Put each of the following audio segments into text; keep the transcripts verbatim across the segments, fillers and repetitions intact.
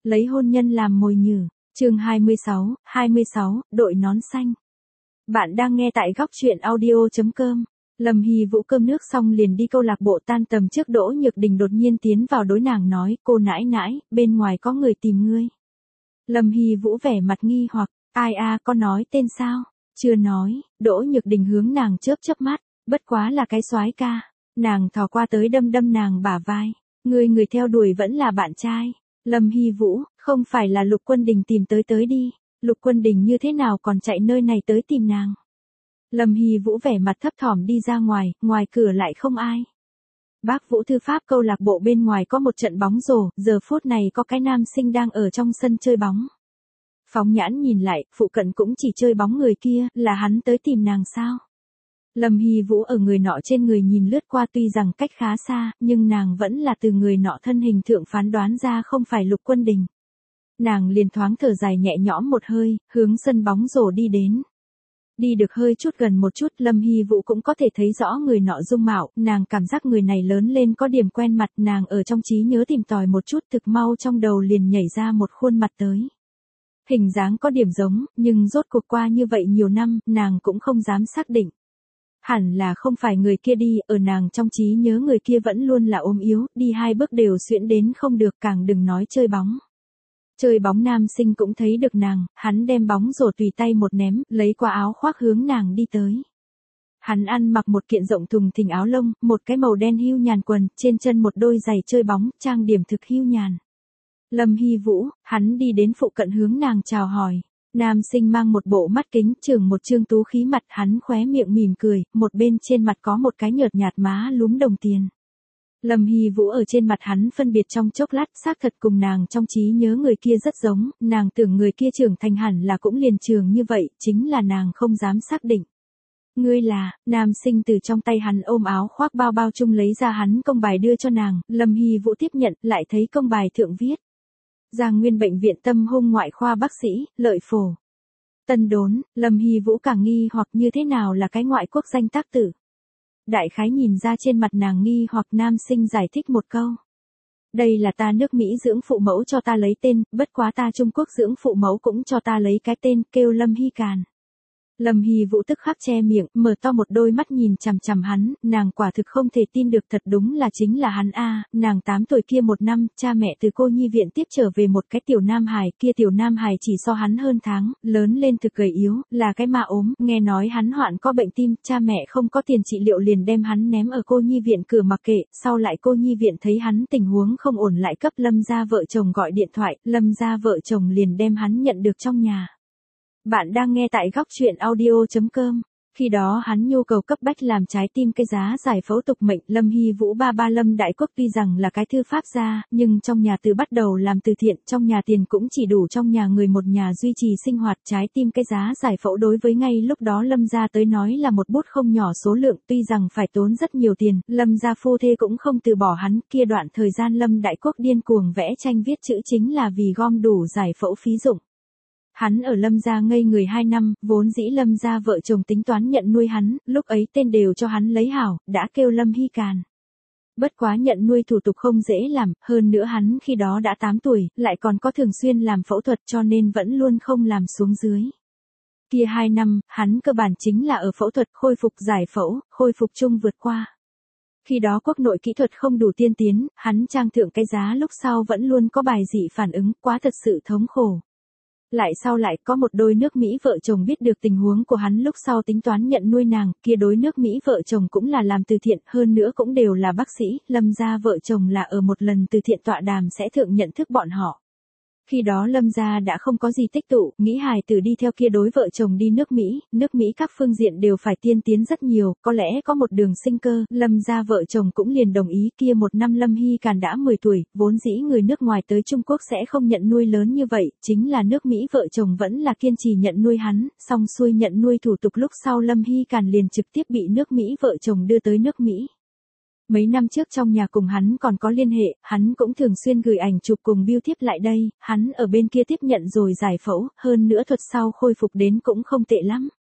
Lấy hôn nhân làm mồi nhử. Chương hai mươi sáu, hai mươi sáu, đội nón xanh. Bạn đang nghe tại góc truyện audio chấm com. Lâm Hy Vũ cơm nước xong liền đi câu lạc bộ tan tầm trước Đỗ Nhược Đình đột nhiên tiến vào đối nàng nói, cô nãi nãi, bên ngoài có người tìm ngươi. Lâm Hy Vũ vẻ mặt nghi hoặc, ai a, có nói tên sao? Chưa nói. Đỗ Nhược Đình hướng nàng chớp chớp mắt, bất quá là cái soái ca. Nàng thò qua tới đâm đâm nàng bả vai, người người theo đuổi vẫn là bạn trai. Lâm Hy Vũ, không phải là Lục Quân Đình tìm tới tới đi, Lục Quân Đình như thế nào còn chạy nơi này tới tìm nàng. Lâm Hy Vũ vẻ mặt thấp thỏm đi ra ngoài, ngoài cửa lại không ai. Bác Vũ Thư Pháp câu lạc bộ bên ngoài có một trận bóng rổ, giờ phút này có cái nam sinh đang ở trong sân chơi bóng. Phóng nhãn nhìn lại, phụ cận cũng chỉ chơi bóng người kia, là hắn tới tìm nàng sao? Lâm Hy Vũ ở người nọ trên người nhìn lướt qua tuy rằng cách khá xa, nhưng nàng vẫn là từ người nọ thân hình thượng phán đoán ra không phải Lục Quân Đình. Nàng liền thoáng thở dài nhẹ nhõm một hơi, hướng sân bóng rổ đi đến. Đi được hơi chút gần một chút, Lâm Hy Vũ cũng có thể thấy rõ người nọ dung mạo, nàng cảm giác người này lớn lên có điểm quen mặt, nàng ở trong trí nhớ tìm tòi một chút thực mau trong đầu liền nhảy ra một khuôn mặt tới. Hình dáng có điểm giống, nhưng rốt cuộc qua như vậy nhiều năm, nàng cũng không dám xác định. Hẳn là không phải người kia đi, ở nàng trong trí nhớ người kia vẫn luôn là ốm yếu, đi hai bước đều xuyễn đến không được, càng đừng nói chơi bóng. Chơi bóng nam sinh cũng thấy được nàng, hắn đem bóng rổ tùy tay một ném, lấy qua áo khoác hướng nàng đi tới. Hắn ăn mặc một kiện rộng thùng thình áo lông, một cái màu đen hưu nhàn quần, trên chân một đôi giày chơi bóng, trang điểm thực hưu nhàn. Lâm Hy Vũ, hắn đi đến phụ cận hướng nàng chào hỏi. Nam sinh mang một bộ mắt kính, chưởng một trương tú khí mặt, hắn khóe miệng mỉm cười, một bên trên mặt có một cái nhợt nhạt má lúm đồng tiền. Lâm Hy Vũ ở trên mặt hắn phân biệt trong chốc lát, xác thật cùng nàng trong trí nhớ người kia rất giống, nàng tưởng người kia trưởng thành hẳn là cũng liền trường như vậy, chính là nàng không dám xác định. Ngươi là, nam sinh từ trong tay hắn ôm áo khoác bao bao chung lấy ra hắn công bài đưa cho nàng, Lâm Hy Vũ tiếp nhận, lại thấy công bài thượng viết. Giang Nguyên Bệnh viện Tâm Hông Ngoại khoa bác sĩ, Lợi Phổ. Tân Đốn, Lâm Hy Vũ càng nghi hoặc như thế nào là cái ngoại quốc danh tác tử. Đại khái nhìn ra trên mặt nàng nghi hoặc nam sinh giải thích một câu. Đây là ta nước Mỹ dưỡng phụ mẫu cho ta lấy tên, bất quá ta Trung Quốc dưỡng phụ mẫu cũng cho ta lấy cái tên, kêu Lâm Hy Càn. Lâm Hy Vũ tức khắc che miệng, mở to một đôi mắt nhìn chằm chằm hắn, nàng quả thực không thể tin được, thật đúng là chính là hắn a. Nàng tám tuổi kia một năm, cha mẹ từ cô nhi viện tiếp trở về một cái tiểu nam hài, kia tiểu nam hài chỉ so hắn hơn tháng, lớn lên thực gầy yếu, là cái ma ốm, nghe nói hắn hoạn có bệnh tim, cha mẹ không có tiền trị liệu liền đem hắn ném ở cô nhi viện cửa mặc kệ, sau lại cô nhi viện thấy hắn tình huống không ổn lại cấp Lâm gia vợ chồng gọi điện thoại, Lâm gia vợ chồng liền đem hắn nhận được trong nhà. Bạn đang nghe tại góc truyện audio chấm com. Khi đó hắn nhu cầu cấp bách làm trái tim cái giá giải phẫu tục mệnh, Lâm Hy Vũ ba ba Lâm Đại Quốc tuy rằng là cái thư pháp gia, nhưng trong nhà từ bắt đầu làm từ thiện, trong nhà tiền cũng chỉ đủ trong nhà người một nhà duy trì sinh hoạt, trái tim cái giá giải phẫu đối với ngay lúc đó Lâm gia tới nói là một bút không nhỏ số lượng, tuy rằng phải tốn rất nhiều tiền, Lâm gia phu thê cũng không từ bỏ hắn, kia đoạn thời gian Lâm Đại Quốc điên cuồng vẽ tranh viết chữ chính là vì gom đủ giải phẫu phí dụng. Hắn ở Lâm gia ngây người hai năm, vốn dĩ Lâm gia vợ chồng tính toán nhận nuôi hắn, lúc ấy tên đều cho hắn lấy hảo, đã kêu Lâm Hy Càn. Bất quá nhận nuôi thủ tục không dễ làm, hơn nữa hắn khi đó đã tám tuổi, lại còn có thường xuyên làm phẫu thuật cho nên vẫn luôn không làm xuống dưới. Kia hai năm, hắn cơ bản chính là ở phẫu thuật khôi phục giải phẫu, khôi phục chung vượt qua. Khi đó quốc nội kỹ thuật không đủ tiên tiến, hắn trang thượng cái giá lúc sau vẫn luôn có bài dị phản ứng, quá thật sự thống khổ. Lại sau lại có một đôi nước Mỹ vợ chồng biết được tình huống của hắn lúc sau tính toán nhận nuôi nàng, kia đối nước Mỹ vợ chồng cũng là làm từ thiện, hơn nữa cũng đều là bác sĩ, Lâm gia vợ chồng là ở một lần từ thiện tọa đàm sẽ thượng nhận thức bọn họ. Khi đó Lâm gia đã không có gì tích tụ, nghĩ hài tử đi theo kia đối vợ chồng đi nước Mỹ, nước Mỹ các phương diện đều phải tiên tiến rất nhiều, có lẽ có một đường sinh cơ, Lâm gia vợ chồng cũng liền đồng ý, kia một năm Lâm Hy Càn đã mười tuổi, vốn dĩ người nước ngoài tới Trung Quốc sẽ không nhận nuôi lớn như vậy, chính là nước Mỹ vợ chồng vẫn là kiên trì nhận nuôi hắn, xong xuôi nhận nuôi thủ tục lúc sau Lâm Hy Càn liền trực tiếp bị nước Mỹ vợ chồng đưa tới nước Mỹ. Mấy năm trước trong nhà cùng hắn còn có liên hệ, hắn cũng thường xuyên gửi ảnh chụp cùng bưu thiếp lại đây, hắn ở bên kia tiếp nhận rồi giải phẫu, hơn nữa thuật sau khôi phục đến cũng không tệ lắm.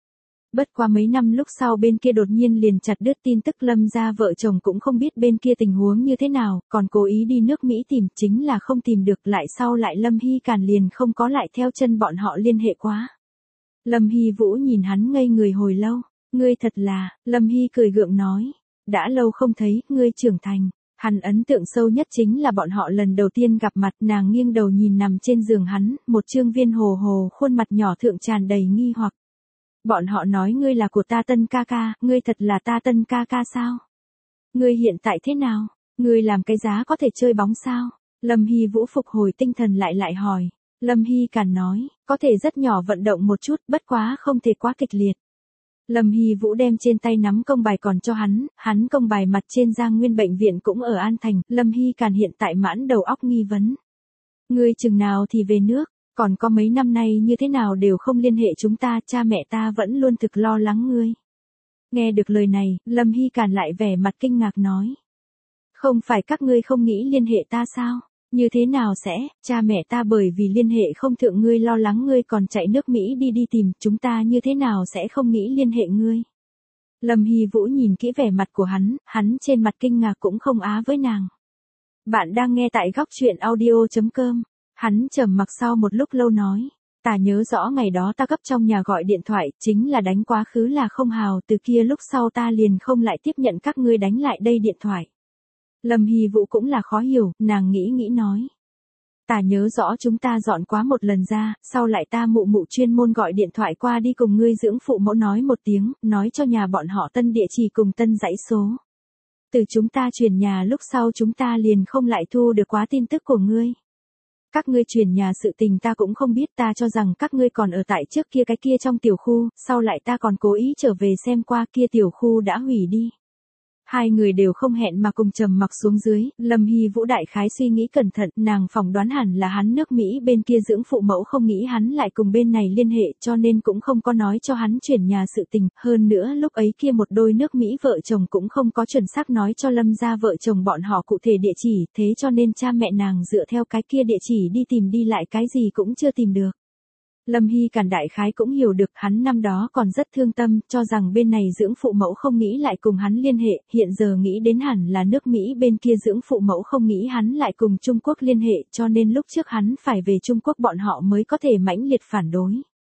Bất qua mấy năm lúc sau bên kia đột nhiên liền chặt đứt tin tức Lâm gia vợ chồng cũng không biết bên kia tình huống như thế nào, còn cố ý đi nước Mỹ tìm, chính là không tìm được, lại sau lại Lâm Hy Càn liền không có lại theo chân bọn họ liên hệ quá. Lâm Hy Vũ nhìn hắn ngây người hồi lâu, ngươi thật là, Lâm Hy cười gượng nói, đã lâu không thấy, ngươi trưởng thành. Hắn ấn tượng sâu nhất chính là bọn họ lần đầu tiên gặp mặt, nàng nghiêng đầu nhìn nằm trên giường hắn, một trương viên hồ hồ khuôn mặt nhỏ thượng tràn đầy nghi hoặc. Bọn họ nói ngươi là của ta Tân ca ca, ngươi thật là ta Tân ca ca sao? Ngươi hiện tại thế nào? Ngươi làm cái giá có thể chơi bóng sao? Lâm Hy Vũ phục hồi tinh thần lại lại hỏi. Lâm Hy Càn nói, có thể rất nhỏ vận động một chút, bất quá không thể quá kịch liệt. Lâm Hy Vũ đem trên tay nắm công bài còn cho hắn, hắn công bài mặt trên Giang Nguyên bệnh viện cũng ở An Thành, Lâm Hy Càn hiện tại mãn đầu óc nghi vấn. Ngươi chừng nào thì về nước, còn có mấy năm nay như thế nào đều không liên hệ chúng ta, cha mẹ ta vẫn luôn thực lo lắng ngươi. Nghe được lời này, Lâm Hy Càn lại vẻ mặt kinh ngạc nói. Không phải các ngươi không nghĩ liên hệ ta sao? Như thế nào sẽ, cha mẹ ta bởi vì liên hệ không thượng ngươi lo lắng ngươi còn chạy nước Mỹ đi đi tìm, chúng ta như thế nào sẽ không nghĩ liên hệ ngươi. Lâm Hy Vũ nhìn kỹ vẻ mặt của hắn, hắn trên mặt kinh ngạc cũng không á với nàng. Bạn đang nghe tại góc truyện audio chấm com, hắn trầm mặc sau một lúc lâu nói. Ta nhớ rõ ngày đó ta gấp trong nhà gọi điện thoại, chính là đánh quá khứ là không hào, từ kia lúc sau ta liền không lại tiếp nhận các ngươi đánh lại đây điện thoại. Lâm Hy Vũ cũng là khó hiểu, nàng nghĩ nghĩ nói. Ta nhớ rõ chúng ta dọn quá một lần ra, sau lại ta mụ mụ chuyên môn gọi điện thoại qua đi cùng ngươi dưỡng phụ mẫu nói một tiếng, nói cho nhà bọn họ tân địa chỉ cùng tân dãy số. Từ chúng ta chuyển nhà lúc sau chúng ta liền không lại thu được quá tin tức của ngươi. Các ngươi chuyển nhà sự tình ta cũng không biết, ta cho rằng các ngươi còn ở tại trước kia cái kia trong tiểu khu, sau lại ta còn cố ý trở về xem qua, kia tiểu khu đã hủy đi. Hai người đều không hẹn mà cùng trầm mặc xuống dưới, Lâm Hy Vũ đại khái suy nghĩ cẩn thận, nàng phỏng đoán hẳn là hắn nước Mỹ bên kia dưỡng phụ mẫu không nghĩ hắn lại cùng bên này liên hệ, cho nên cũng không có nói cho hắn chuyển nhà sự tình, hơn nữa lúc ấy kia một đôi nước Mỹ vợ chồng cũng không có chuẩn xác nói cho Lâm gia vợ chồng bọn họ cụ thể địa chỉ, thế cho nên cha mẹ nàng dựa theo cái kia địa chỉ đi tìm đi lại cái gì cũng chưa tìm được. Lâm Hy Càn đại khái cũng hiểu được hắn năm đó còn rất thương tâm, cho rằng bên này dưỡng phụ mẫu không nghĩ lại cùng hắn liên hệ, hiện giờ nghĩ đến hẳn là nước Mỹ bên kia dưỡng phụ mẫu không nghĩ hắn lại cùng Trung Quốc liên hệ, cho nên lúc trước hắn phải về Trung Quốc bọn họ mới có thể mãnh liệt phản đối.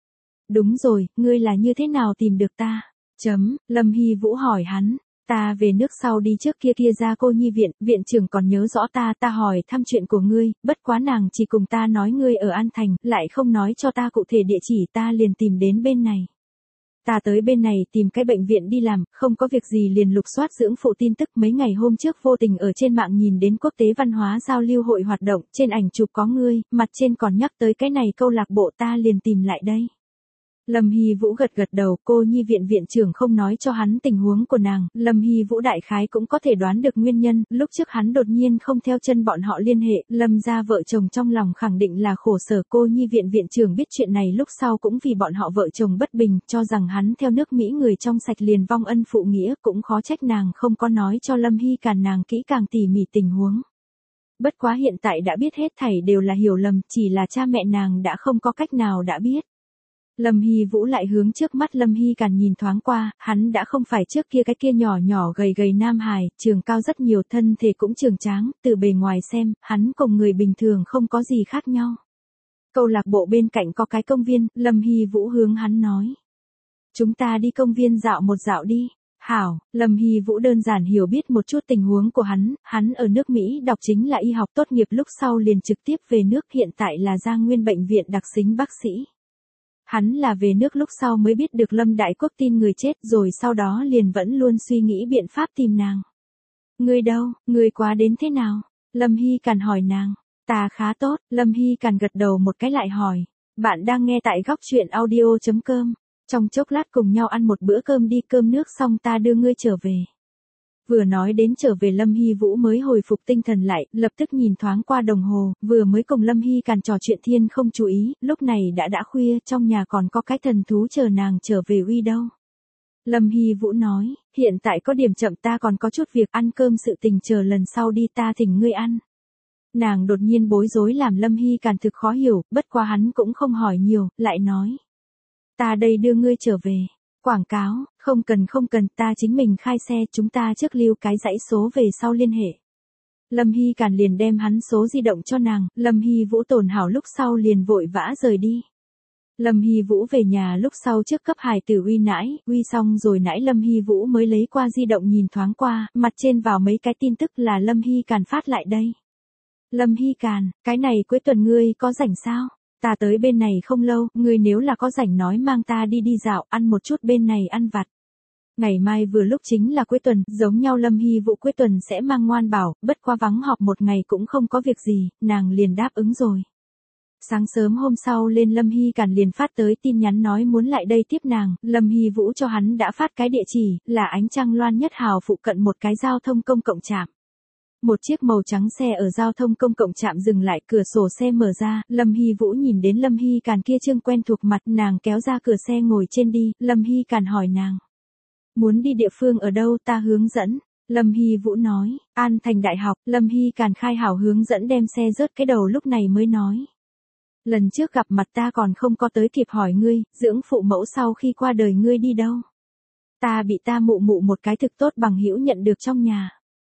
Đúng rồi, ngươi là như thế nào tìm được ta? Chấm, Lâm Hy Vũ hỏi hắn. Ta về nước sau đi trước kia kia ra cô nhi viện, viện trưởng còn nhớ rõ ta, ta hỏi thăm chuyện của ngươi, bất quá nàng chỉ cùng ta nói ngươi ở An Thành, lại không nói cho ta cụ thể địa chỉ, ta liền tìm đến bên này. Ta tới bên này tìm cái bệnh viện đi làm, không có việc gì liền lục soát dưỡng phụ tin tức, mấy ngày hôm trước vô tình ở trên mạng nhìn đến quốc tế văn hóa giao lưu hội hoạt động, trên ảnh chụp có ngươi, mặt trên còn nhắc tới cái này câu lạc bộ, ta liền tìm lại đây. Lâm Hy Vũ gật gật đầu, cô nhi viện viện trưởng không nói cho hắn tình huống của nàng, Lâm Hy Vũ đại khái cũng có thể đoán được nguyên nhân, lúc trước hắn đột nhiên không theo chân bọn họ liên hệ, Lâm gia vợ chồng trong lòng khẳng định là khổ sở, cô nhi viện viện trưởng biết chuyện này lúc sau cũng vì bọn họ vợ chồng bất bình, cho rằng hắn theo nước Mỹ người trong sạch liền vong ân phụ nghĩa, cũng khó trách nàng không có nói cho Lâm Hy Càn nàng kỹ càng tỉ mỉ tình huống. Bất quá hiện tại đã biết hết thảy đều là hiểu lầm, chỉ là cha mẹ nàng đã không có cách nào đã biết. Lâm Hy Vũ lại hướng trước mắt Lâm Hy Càn nhìn thoáng qua, hắn đã không phải trước kia cái kia nhỏ nhỏ gầy gầy nam hài, trường cao rất nhiều, thân thể cũng trường tráng, từ bề ngoài xem, hắn cùng người bình thường không có gì khác nhau. Câu lạc bộ bên cạnh có cái công viên, Lâm Hy Vũ hướng hắn nói. Chúng ta đi công viên dạo một dạo đi. Hảo, Lâm Hy Vũ đơn giản hiểu biết một chút tình huống của hắn, hắn ở nước Mỹ đọc chính là y học, tốt nghiệp lúc sau liền trực tiếp về nước, hiện tại là Giang Nguyên bệnh viện đặc xính bác sĩ. Hắn là về nước lúc sau mới biết được Lâm Đại Quốc tin người chết, rồi sau đó liền vẫn luôn suy nghĩ biện pháp tìm nàng. Ngươi đâu, ngươi quá đến thế nào? Lâm Hy Càn hỏi nàng. Ta khá tốt, Lâm Hy Càn gật đầu một cái lại hỏi. Bạn đang nghe tại góc truyện audio chấm com. Trong chốc lát cùng nhau ăn một bữa cơm đi, cơm nước xong ta đưa ngươi trở về. Vừa nói đến trở về Lâm Hy Vũ mới hồi phục tinh thần lại, lập tức nhìn thoáng qua đồng hồ, vừa mới cùng Lâm Hy Càn trò chuyện thiên không chú ý, lúc này đã đã khuya, trong nhà còn có cái thần thú chờ nàng trở về uy đâu. Lâm Hy Vũ nói, hiện tại có điểm chậm, ta còn có chút việc, ăn cơm sự tình chờ lần sau đi, ta thỉnh ngươi ăn. Nàng đột nhiên bối rối làm Lâm Hy Càn thực khó hiểu, bất quá hắn cũng không hỏi nhiều, lại nói. Ta đây đưa ngươi trở về. Quảng cáo, không cần không cần, ta chính mình khai xe, chúng ta trước lưu cái dãy số về sau liên hệ. Lâm Hy Càn liền đem hắn số di động cho nàng, Lâm Hy Vũ tồn hảo lúc sau liền vội vã rời đi. Lâm Hy Vũ về nhà lúc sau trước cấp hài tử uy nãi, uy xong rồi nãy Lâm Hy Vũ mới lấy qua di động nhìn thoáng qua, mặt trên vào mấy cái tin tức là Lâm Hy Càn phát lại đây. Lâm Hy Càn, cái này cuối tuần ngươi có rảnh sao? Ta tới bên này không lâu, ngươi nếu là có rảnh nói mang ta đi đi dạo, ăn một chút bên này ăn vặt. Ngày mai vừa lúc chính là cuối tuần, giống nhau Lâm Hy Vũ cuối tuần sẽ mang Ngoan Bảo, bất qua vắng họp một ngày cũng không có việc gì, nàng liền đáp ứng rồi. Sáng sớm hôm sau lên Lâm Hy Càn liền phát tới tin nhắn nói muốn lại đây tiếp nàng, Lâm Hy Vũ cho hắn đã phát cái địa chỉ, là Ánh Trăng Loan Nhất Hào phụ cận một cái giao thông công cộng trạm. Một chiếc màu trắng xe ở giao thông công cộng trạm dừng lại, cửa sổ xe mở ra, Lâm Hy Vũ nhìn đến Lâm Hy Càn kia trương quen thuộc mặt, nàng kéo ra cửa xe ngồi trên đi, Lâm Hy Càn hỏi nàng. Muốn đi địa phương ở đâu ta hướng dẫn. Lâm Hy Vũ nói, An Thành Đại học, Lâm Hy Càn khai hảo hướng dẫn đem xe rớt cái đầu lúc này mới nói. Lần trước gặp mặt ta còn không có tới kịp hỏi ngươi, dưỡng phụ mẫu sau khi qua đời ngươi đi đâu. Ta bị ta mụ mụ một cái thực tốt bằng hữu nhận được trong nhà.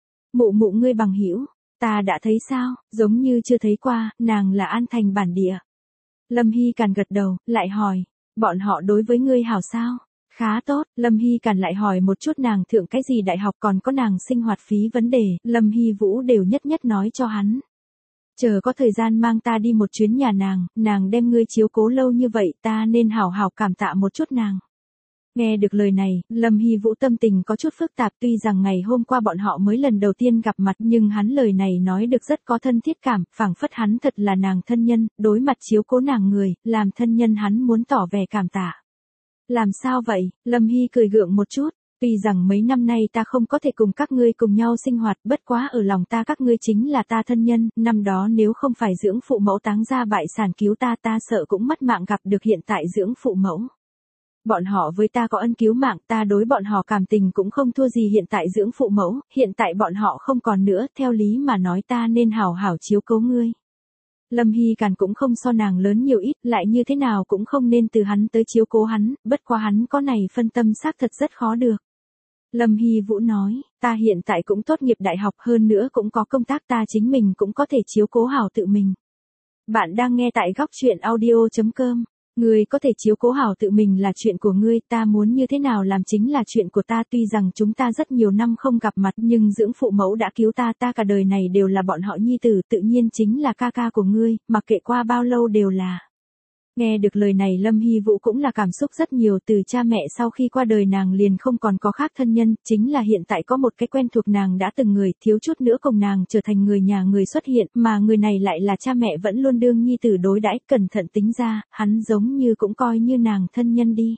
Mụ mụ ngươi bằng hữu, ta đã thấy sao, giống như chưa thấy qua, nàng là An Thành bản địa. Lâm Hy Càn gật đầu, lại hỏi, bọn họ đối với ngươi hảo sao? Khá tốt, Lâm Hy Càn lại hỏi một chút nàng thượng cái gì đại học còn có nàng sinh hoạt phí vấn đề, Lâm Hy Vũ đều nhất nhất nói cho hắn. Chờ có thời gian mang ta đi một chuyến nhà nàng, nàng đem ngươi chiếu cố lâu như vậy, ta nên hảo hảo cảm tạ một chút nàng. Nghe được lời này, Lâm Hy Vũ tâm tình có chút phức tạp, tuy rằng ngày hôm qua bọn họ mới lần đầu tiên gặp mặt nhưng hắn lời này nói được rất có thân thiết cảm, phảng phất hắn thật là nàng thân nhân, đối mặt chiếu cố nàng người, làm thân nhân hắn muốn tỏ vẻ cảm tạ. Làm sao vậy? Lâm Hy cười gượng một chút. Tuy rằng mấy năm nay ta không có thể cùng các ngươi cùng nhau sinh hoạt, bất quá ở lòng ta các ngươi chính là ta thân nhân, năm đó nếu không phải dưỡng phụ mẫu táng ra bại sản cứu ta ta sợ cũng mất mạng gặp được hiện tại dưỡng phụ mẫu. Bọn họ với ta có ân cứu mạng, ta đối bọn họ cảm tình cũng không thua gì hiện tại dưỡng phụ mẫu, hiện tại bọn họ không còn nữa, theo lý mà nói ta nên hảo hảo chiếu cố ngươi. Lâm Hy Càn cũng không so nàng lớn nhiều ít, lại như thế nào cũng không nên từ hắn tới chiếu cố hắn, bất quá hắn có này phân tâm xác thật rất khó được. Lâm Hy Vũ nói, ta hiện tại cũng tốt nghiệp đại học hơn nữa cũng có công tác ta chính mình cũng có thể chiếu cố hảo tự mình. Bạn đang nghe tại góc chuyện audio chấm com. Ngươi có thể chiếu cố hảo tự mình là chuyện của ngươi, ta muốn như thế nào làm chính là chuyện của ta, tuy rằng chúng ta rất nhiều năm không gặp mặt nhưng dưỡng phụ mẫu đã cứu ta, ta cả đời này đều là bọn họ nhi tử, tự nhiên chính là ca ca của ngươi, mặc kệ qua bao lâu đều là. Nghe được lời này Lâm Hy Vũ cũng là cảm xúc rất nhiều, từ cha mẹ sau khi qua đời nàng liền không còn có khác thân nhân, chính là hiện tại có một cái quen thuộc nàng đã từng người, thiếu chút nữa cùng nàng trở thành người nhà người xuất hiện, mà người này lại là cha mẹ vẫn luôn đương nhi tử đối đãi, cẩn thận tính ra, hắn giống như cũng coi như nàng thân nhân đi.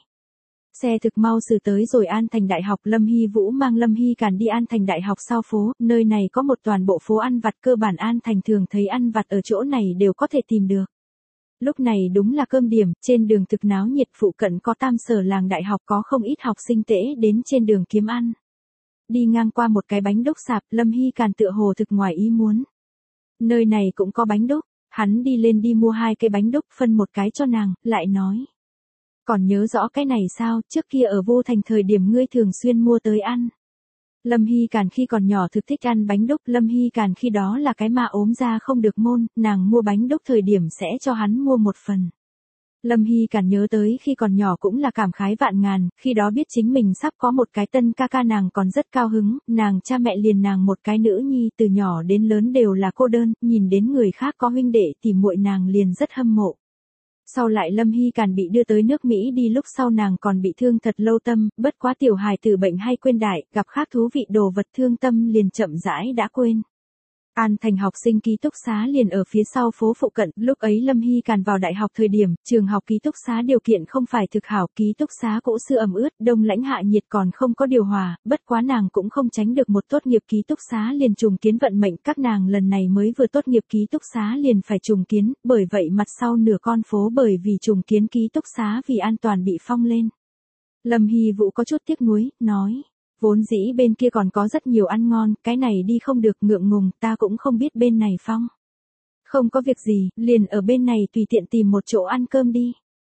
Xe thực mau xử tới rồi An Thành Đại học, Lâm Hy Vũ mang Lâm Hy Càn đi An Thành Đại học sau phố, nơi này có một toàn bộ phố ăn vặt, cơ bản An Thành thường thấy ăn vặt ở chỗ này đều có thể tìm được. Lúc này đúng là cơm điểm, trên đường thực náo nhiệt, phụ cận có tam sở làng đại học, có không ít học sinh tễ đến trên đường kiếm ăn. Đi ngang qua một cái bánh đúc sạp, Lâm Hy Càn tựa hồ thực ngoài ý muốn. Nơi này cũng có bánh đúc, hắn đi lên đi mua hai cái bánh đúc, phân một cái cho nàng, lại nói. Còn nhớ rõ cái này sao, trước kia ở Vô Thành thời điểm ngươi thường xuyên mua tới ăn. Lâm Hy Càn khi còn nhỏ thực thích ăn bánh đúc, Lâm Hy Càn khi đó là cái mà ốm ra không được môn, nàng mua bánh đúc thời điểm sẽ cho hắn mua một phần. Lâm Hy Càn nhớ tới khi còn nhỏ cũng là cảm khái vạn ngàn, khi đó biết chính mình sắp có một cái tân ca ca nàng còn rất cao hứng, nàng cha mẹ liền nàng một cái nữ nhi từ nhỏ đến lớn đều là cô đơn, nhìn đến người khác có huynh đệ thì muội nàng liền rất hâm mộ. Sau lại Lâm Hy Càn bị đưa tới nước Mỹ đi, lúc sau nàng còn bị thương thật lâu tâm, bất quá tiểu hài tử bệnh hay quên đại, gặp khác thú vị đồ vật thương tâm liền chậm rãi đã quên. An Thành học sinh ký túc xá liền ở phía sau phố phụ cận, lúc ấy Lâm Hy Càn vào đại học thời điểm, trường học ký túc xá điều kiện không phải thực hảo, ký túc xá cũ xưa ẩm ướt, đông lãnh hạ nhiệt còn không có điều hòa, bất quá nàng cũng không tránh được một tốt nghiệp ký túc xá liền trùng kiến vận mệnh, các nàng lần này mới vừa tốt nghiệp ký túc xá liền phải trùng kiến, bởi vậy mặt sau nửa con phố bởi vì trùng kiến ký túc xá vì an toàn bị phong lên. Lâm Hy Vũ có chút tiếc nuối, nói. Vốn dĩ bên kia còn có rất nhiều ăn ngon, cái này đi không được, ngượng ngùng, ta cũng không biết bên này phong. Không có việc gì, liền ở bên này tùy tiện tìm một chỗ ăn cơm đi.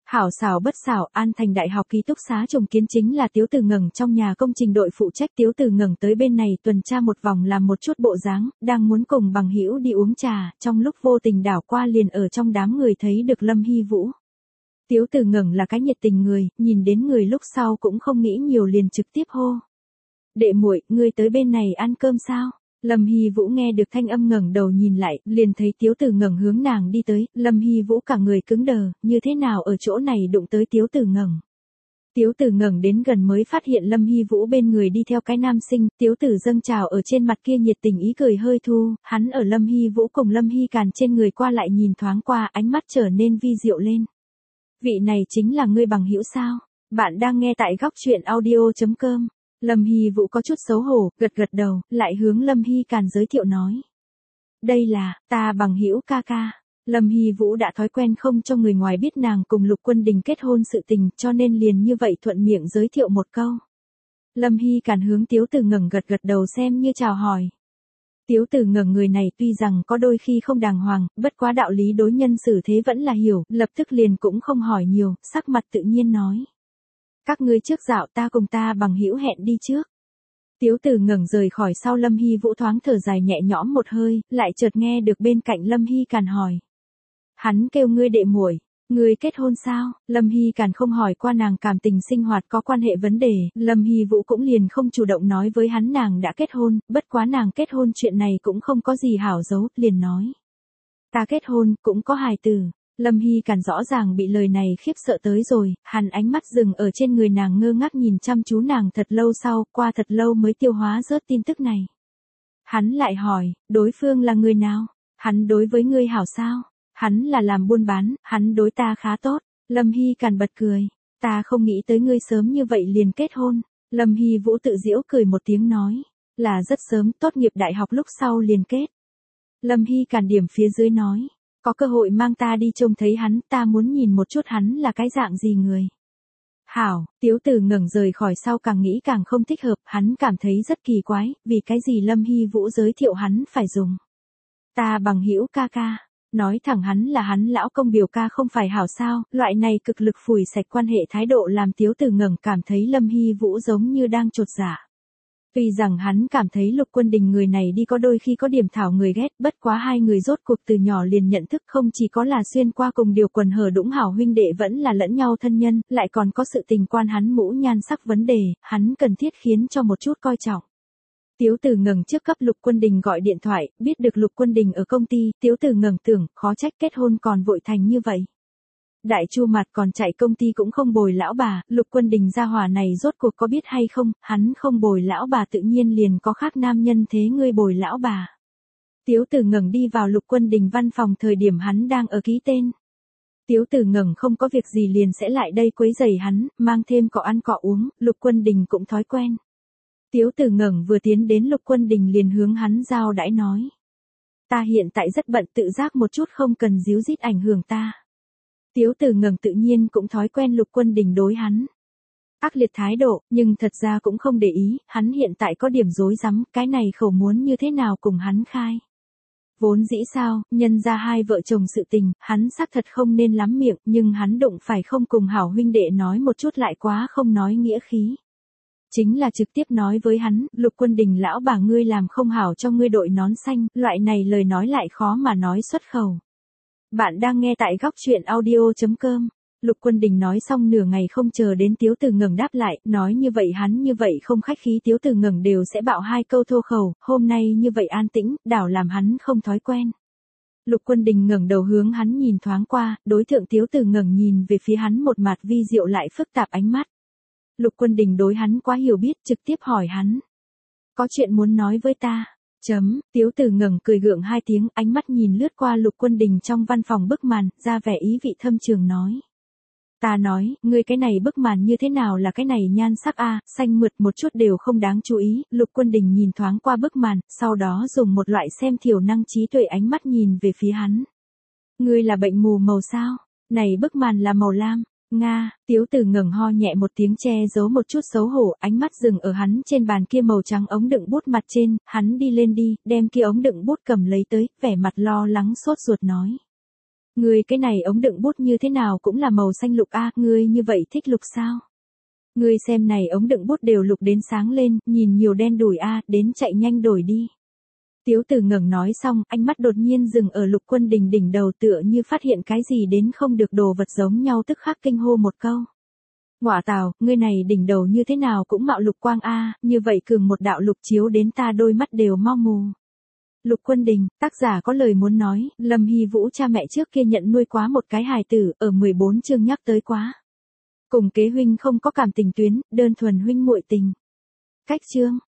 Hảo xảo bất xảo, An Thành Đại học ký túc xá trùng kiến chính là Tiếu Từ Ngẩng trong nhà công trình đội phụ trách. Tiếu Từ Ngẩng tới bên này tuần tra một vòng làm một chút bộ dáng, đang muốn cùng bằng hữu đi uống trà, trong lúc vô tình đảo qua liền ở trong đám người thấy được Lâm Hy Vũ. Tiếu Từ Ngẩng là cái nhiệt tình người, nhìn đến người lúc sau cũng không nghĩ nhiều liền trực tiếp hô. Đệ muội, ngươi tới bên này ăn cơm sao? Lâm Hy Vũ nghe được thanh âm ngẩng đầu nhìn lại, liền thấy Tiếu Từ Ngẩng hướng nàng đi tới, Lâm Hy Vũ cả người cứng đờ, như thế nào ở chỗ này đụng tới Tiếu Từ Ngẩng. Tiếu Từ Ngẩng đến gần mới phát hiện Lâm Hy Vũ bên người đi theo cái nam sinh, Tiếu Tử dâng trào ở trên mặt kia nhiệt tình ý cười hơi thu, hắn ở Lâm Hy Vũ cùng Lâm Hy Càn trên người qua lại nhìn thoáng qua, ánh mắt trở nên vi diệu lên. Vị này chính là ngươi bằng hữu sao? Bạn đang nghe tại góc truyện audio chấm com. Lâm Hy Vũ có chút xấu hổ, gật gật đầu, lại hướng Lâm Hy Càn giới thiệu nói. Đây là, ta bằng hữu ca ca. Lâm Hy Vũ đã thói quen không cho người ngoài biết nàng cùng Lục Quân Đình kết hôn sự tình, cho nên liền như vậy thuận miệng giới thiệu một câu. Lâm Hy Càn hướng Tiếu Từ Ngẩng gật gật đầu xem như chào hỏi. Tiếu Từ Ngẩng người này tuy rằng có đôi khi không đàng hoàng, bất quá đạo lý đối nhân xử thế vẫn là hiểu, lập tức liền cũng không hỏi nhiều, sắc mặt tự nhiên nói. Các ngươi trước dạo, ta cùng ta bằng hữu hẹn đi trước. Tiếu Từ Ngẩng rời khỏi sau Lâm Hy Vũ thoáng thở dài nhẹ nhõm một hơi, lại chợt nghe được bên cạnh Lâm Hy Càn hỏi. Hắn kêu ngươi đệ muội, ngươi kết hôn sao? Lâm Hy Càn không hỏi qua nàng cảm tình sinh hoạt có quan hệ vấn đề, Lâm Hy Vũ cũng liền không chủ động nói với hắn nàng đã kết hôn, bất quá nàng kết hôn chuyện này cũng không có gì hảo giấu, liền nói. Ta kết hôn, cũng có hài tử. Lâm Hy Càn rõ ràng bị lời này khiếp sợ tới rồi, hắn ánh mắt dừng ở trên người nàng ngơ ngác nhìn chăm chú nàng thật lâu sau, qua thật lâu mới tiêu hóa rớt tin tức này. Hắn lại hỏi, đối phương là người nào? Hắn đối với ngươi hảo sao? Hắn là làm buôn bán, hắn đối ta khá tốt. Lâm Hy Càn bật cười, ta không nghĩ tới ngươi sớm như vậy liền kết hôn. Lâm Hy Vũ tự giễu cười một tiếng nói, là rất sớm, tốt nghiệp đại học lúc sau liền kết. Lâm Hy Càn điểm phía dưới nói. Có cơ hội mang ta đi trông thấy hắn, ta muốn nhìn một chút hắn là cái dạng gì người. Hảo, Tiếu Từ Ngẩng rời khỏi sau càng nghĩ càng không thích hợp, hắn cảm thấy rất kỳ quái, vì cái gì Lâm Hy Vũ giới thiệu hắn phải dùng. Ta bằng hữu ca ca, nói thẳng hắn là hắn lão công biểu ca không phải hảo sao, loại này cực lực phủi sạch quan hệ thái độ làm Tiếu Từ Ngẩng cảm thấy Lâm Hy Vũ giống như đang chột dạ. Tuy rằng hắn cảm thấy Lục Quân Đình người này đi có đôi khi có điểm thảo người ghét, bất quá hai người rốt cuộc từ nhỏ liền nhận thức không chỉ có là xuyên qua cùng điều quần hở đũng hảo huynh đệ vẫn là lẫn nhau thân nhân, lại còn có sự tình quan hắn mũ nhan sắc vấn đề, hắn cần thiết khiến cho một chút coi trọng. Tiếu Từ Ngẩng trước cấp Lục Quân Đình gọi điện thoại, biết được Lục Quân Đình ở công ty, Tiếu Từ Ngẩng tưởng, khó trách kết hôn còn vội thành như vậy. Đại Chu mặt còn chạy công ty cũng không bồi lão bà, Lục Quân Đình gia hỏa này rốt cuộc có biết hay không, hắn không bồi lão bà tự nhiên liền có khác nam nhân thế ngươi bồi lão bà. Tiếu Từ Ngẩng đi vào Lục Quân Đình văn phòng thời điểm hắn đang ở ký tên. Tiếu Từ Ngẩng không có việc gì liền sẽ lại đây quấy rầy hắn, mang thêm cọ ăn cọ uống, Lục Quân Đình cũng thói quen. Tiếu Từ Ngẩng vừa tiến đến Lục Quân Đình liền hướng hắn giao đãi nói. Ta hiện tại rất bận tự giác một chút không cần díu dít ảnh hưởng ta. Tiếu Từ Ngẩng tự nhiên cũng thói quen Lục Quân Đình đối hắn ác liệt thái độ, nhưng thật ra cũng không để ý, hắn hiện tại có điểm rối rắm, cái này khẩu muốn như thế nào cùng hắn khai. Vốn dĩ sao, nhân ra hai vợ chồng sự tình, hắn xác thật không nên lắm miệng, nhưng hắn đụng phải không cùng hảo huynh đệ nói một chút lại quá không nói nghĩa khí. Chính là trực tiếp nói với hắn, Lục Quân Đình lão bà ngươi làm không hảo cho ngươi đội nón xanh, loại này lời nói lại khó mà nói xuất khẩu. Bạn đang nghe tại góc truyện audio chấm com. Lục Quân Đình nói xong nửa ngày không chờ đến Tiếu Từ Ngẩng đáp lại, nói như vậy hắn như vậy không khách khí Tiếu Từ Ngẩng đều sẽ bạo hai câu thô khẩu, hôm nay như vậy an tĩnh, đảo làm hắn không thói quen. Lục Quân Đình ngẩng đầu hướng hắn nhìn thoáng qua, đối thượng Tiếu Từ Ngẩng nhìn về phía hắn một mặt vi diệu lại phức tạp ánh mắt. Lục Quân Đình đối hắn quá hiểu biết, trực tiếp hỏi hắn. Có chuyện muốn nói với ta. Chấm, Tiếu Từ Ngẩng cười gượng hai tiếng, ánh mắt nhìn lướt qua Lục Quân Đình trong văn phòng bức màn, ra vẻ ý vị thâm trường nói. Ta nói, ngươi cái này bức màn như thế nào là cái này nhan sắc a, xanh mượt một chút đều không đáng chú ý, Lục Quân Đình nhìn thoáng qua bức màn, sau đó dùng một loại xem thiểu năng trí tuệ ánh mắt nhìn về phía hắn. Ngươi là bệnh mù màu sao? Này bức màn là màu lam. Nga, Tiếu Từ Ngẩng ho nhẹ một tiếng che giấu một chút xấu hổ, ánh mắt dừng ở hắn trên bàn kia màu trắng ống đựng bút mặt trên, hắn đi lên đi, đem kia ống đựng bút cầm lấy tới, vẻ mặt lo lắng sốt ruột nói. Ngươi cái này ống đựng bút như thế nào cũng là màu xanh lục a, ngươi như vậy thích lục sao? Ngươi xem này ống đựng bút đều lục đến sáng lên, nhìn nhiều đen đủi a, đến chạy nhanh đổi đi. Tiếu Tử ngẩng nói xong, ánh mắt đột nhiên dừng ở Lục Quân Đình đỉnh đầu tựa như phát hiện cái gì đến không được đồ vật giống nhau tức khắc kinh hô một câu. Ngọa tào, ngươi này đỉnh đầu như thế nào cũng mạo lục quang a, như vậy cường một đạo lục chiếu đến ta đôi mắt đều mau mù. Lục Quân Đình, tác giả có lời muốn nói, Lâm Hy Vũ cha mẹ trước kia nhận nuôi quá một cái hài tử, ở mười bốn chương nhắc tới quá. Cùng kế huynh không có cảm tình tuyến, đơn thuần huynh muội tình. Cách chương